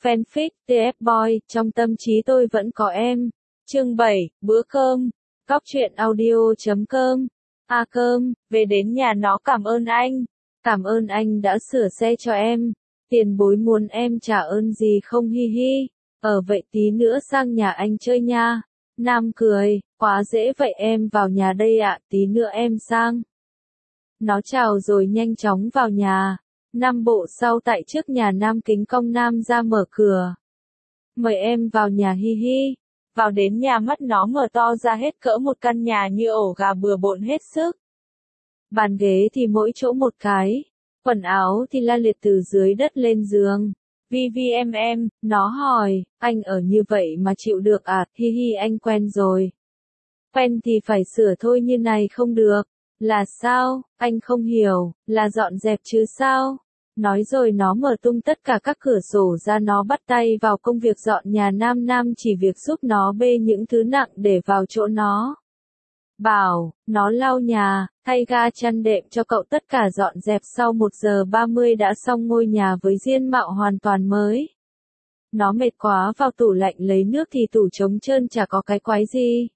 Fanfic, TF Boy, trong tâm trí tôi vẫn có em. Chương 7, bữa cơm. Góc truyện audio.com. Cơm, về đến nhà nó cảm ơn anh. Cảm ơn anh đã sửa xe cho em. Tiền bối muốn em trả ơn gì không hi hi. Vậy tí nữa sang nhà anh chơi nha. Nam cười, quá dễ vậy em vào nhà đây ạ, tí nữa em sang. Nó chào rồi nhanh chóng vào nhà. Nam bộ sau tại trước nhà Nam kính cong Nam ra mở cửa. Mời em vào nhà hi hi. Vào đến nhà mắt nó mở to ra hết cỡ một căn nhà như ổ gà bừa bộn hết sức. Bàn ghế thì mỗi chỗ một cái. Quần áo thì la liệt từ dưới đất lên giường. VVMM, nó hỏi, anh ở như vậy mà chịu được à, hi hi anh quen rồi. Quen thì phải sửa thôi như này không được. Là sao, anh không hiểu, là dọn dẹp chứ sao? Nói rồi nó mở tung tất cả các cửa sổ ra, nó bắt tay vào công việc dọn nhà. Nam chỉ việc giúp nó bê những thứ nặng để vào chỗ nó. Bảo, nó lau nhà, thay ga chăn đệm cho cậu, tất cả dọn dẹp sau 1 giờ 30 đã xong ngôi nhà với diên mạo hoàn toàn mới. Nó mệt quá vào tủ lạnh lấy nước thì tủ trống trơn chả có cái quái gì.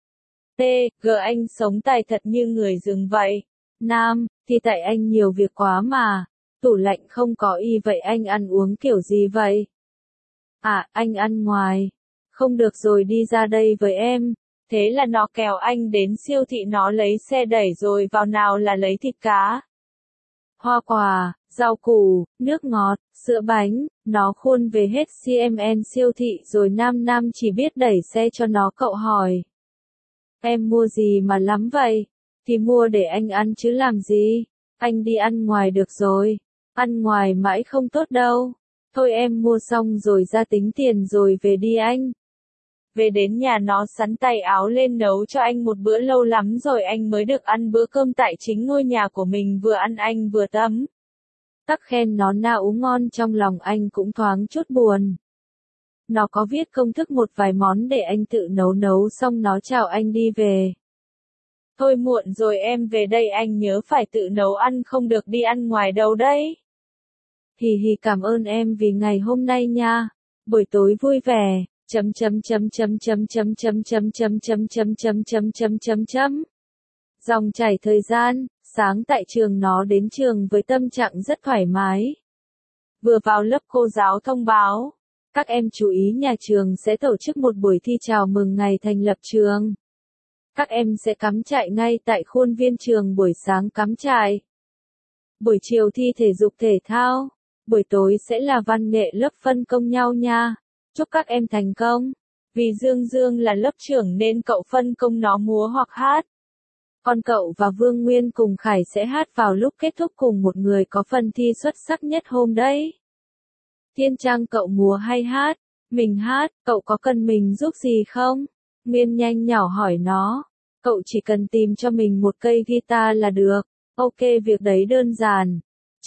Anh sống tài thật như người rừng vậy. Nam, thì tại anh nhiều việc quá mà. Tủ lạnh không có y vậy anh ăn uống kiểu gì vậy? Anh ăn ngoài. Không được rồi đi ra đây với em. Thế là nó kéo anh đến siêu thị, nó lấy xe đẩy rồi vào, nào là lấy thịt cá, hoa quả, rau củ, nước ngọt, sữa bánh, nó khuôn về hết CMN siêu thị rồi. Nam chỉ biết đẩy xe cho nó. Cậu hỏi, em mua gì mà lắm vậy? Thì mua để anh ăn chứ làm gì? Anh đi ăn ngoài được rồi. Ăn ngoài mãi không tốt đâu. Thôi em mua xong rồi ra tính tiền rồi về đi anh. Về đến nhà nó sắn tay áo lên nấu cho anh một bữa, lâu lắm rồi anh mới được ăn bữa cơm tại chính ngôi nhà của mình. Vừa ăn anh vừa tắm tắc khen nó na ú ngon, trong lòng anh cũng thoáng chút buồn. Nó có viết công thức một vài món để anh tự nấu xong nó chào anh đi về. Thôi muộn rồi em về đây, anh nhớ phải tự nấu ăn, không được đi ăn ngoài đâu đấy. Hì hì, cảm ơn em vì ngày hôm nay nha. Buổi tối vui vẻ. Dòng chảy thời gian. Sáng tại trường nó đến trường với tâm trạng rất thoải mái. Vừa vào lớp cô giáo thông báo, các em chú ý nhà trường sẽ tổ chức một buổi thi chào mừng ngày thành lập trường. Các em sẽ cắm trại ngay tại khuôn viên trường, buổi sáng cắm trại. Buổi chiều thi thể dục thể thao. Buổi tối sẽ là văn nghệ, lớp phân công nhau nha. Chúc các em thành công. Vì Dương là lớp trưởng nên cậu phân công nó múa hoặc hát. Còn cậu và Vương Nguyên cùng Khải sẽ hát vào lúc kết thúc cùng một người có phần thi xuất sắc nhất hôm đấy. Thiên Trang, cậu múa hay hát? Mình hát, cậu có cần mình giúp gì không? Nguyên nhanh nhỏ hỏi nó. Cậu chỉ cần tìm cho mình một cây guitar là được. Ok, việc đấy đơn giản.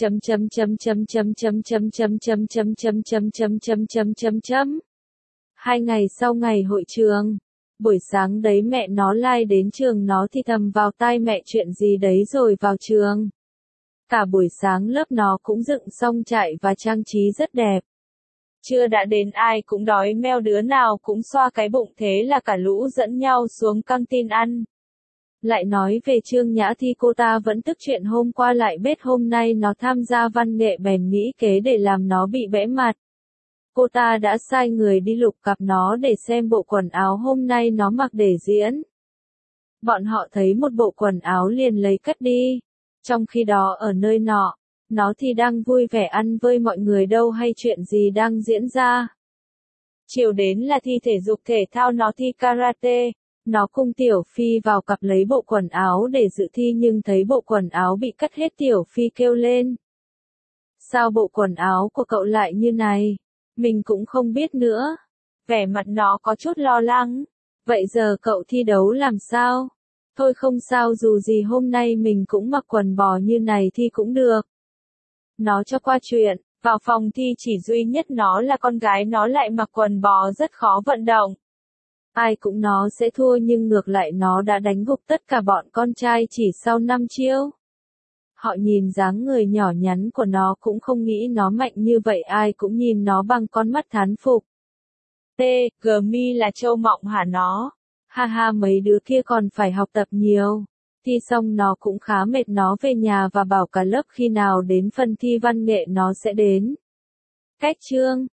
2 ngày sau ngày hội trường. Buổi sáng đấy mẹ nó lai đến trường, nó thì thầm vào tai mẹ chuyện gì đấy rồi vào trường. Cả buổi sáng lớp nó cũng dựng xong trại và trang trí rất đẹp. Trưa đã đến ai cũng đói meo, đứa nào cũng xoa cái bụng, thế là cả lũ dẫn nhau xuống căng tin ăn. Lại nói về Trương Nhã thì cô ta vẫn tức chuyện hôm qua lại bết hôm nay nó tham gia văn nghệ bèn nghĩ kế để làm nó bị bẽ mặt. Cô ta đã sai người đi lục cặp nó để xem bộ quần áo hôm nay nó mặc để diễn. Bọn họ thấy một bộ quần áo liền lấy cất đi. Trong khi đó ở nơi nọ, nó thì đang vui vẻ ăn với mọi người đâu hay chuyện gì đang diễn ra. Chiều đến là thi thể dục thể thao, nó thi karate. Nó cùng Tiểu Phi vào cặp lấy bộ quần áo để dự thi nhưng thấy bộ quần áo bị cắt hết. Tiểu Phi kêu lên. Sao bộ quần áo của cậu lại như này? Mình cũng không biết nữa. Vẻ mặt nó có chút lo lắng. Vậy giờ cậu thi đấu làm sao? Thôi không sao, dù gì hôm nay mình cũng mặc quần bò như này thi cũng được. Nó cho qua chuyện. Vào phòng thi chỉ duy nhất nó là con gái, nó lại mặc quần bò rất khó vận động. Ai cũng nó sẽ thua nhưng ngược lại nó đã đánh gục tất cả bọn con trai chỉ sau 5 chiêu. Họ nhìn dáng người nhỏ nhắn của nó cũng không nghĩ nó mạnh như vậy, ai cũng nhìn nó bằng con mắt thán phục. T. Gmi là trâu mọng hả nó? Ha ha, mấy đứa kia còn phải học tập nhiều. Thi xong nó cũng khá mệt, nó về nhà và bảo cả lớp khi nào đến phần thi văn nghệ nó sẽ đến. Cách chương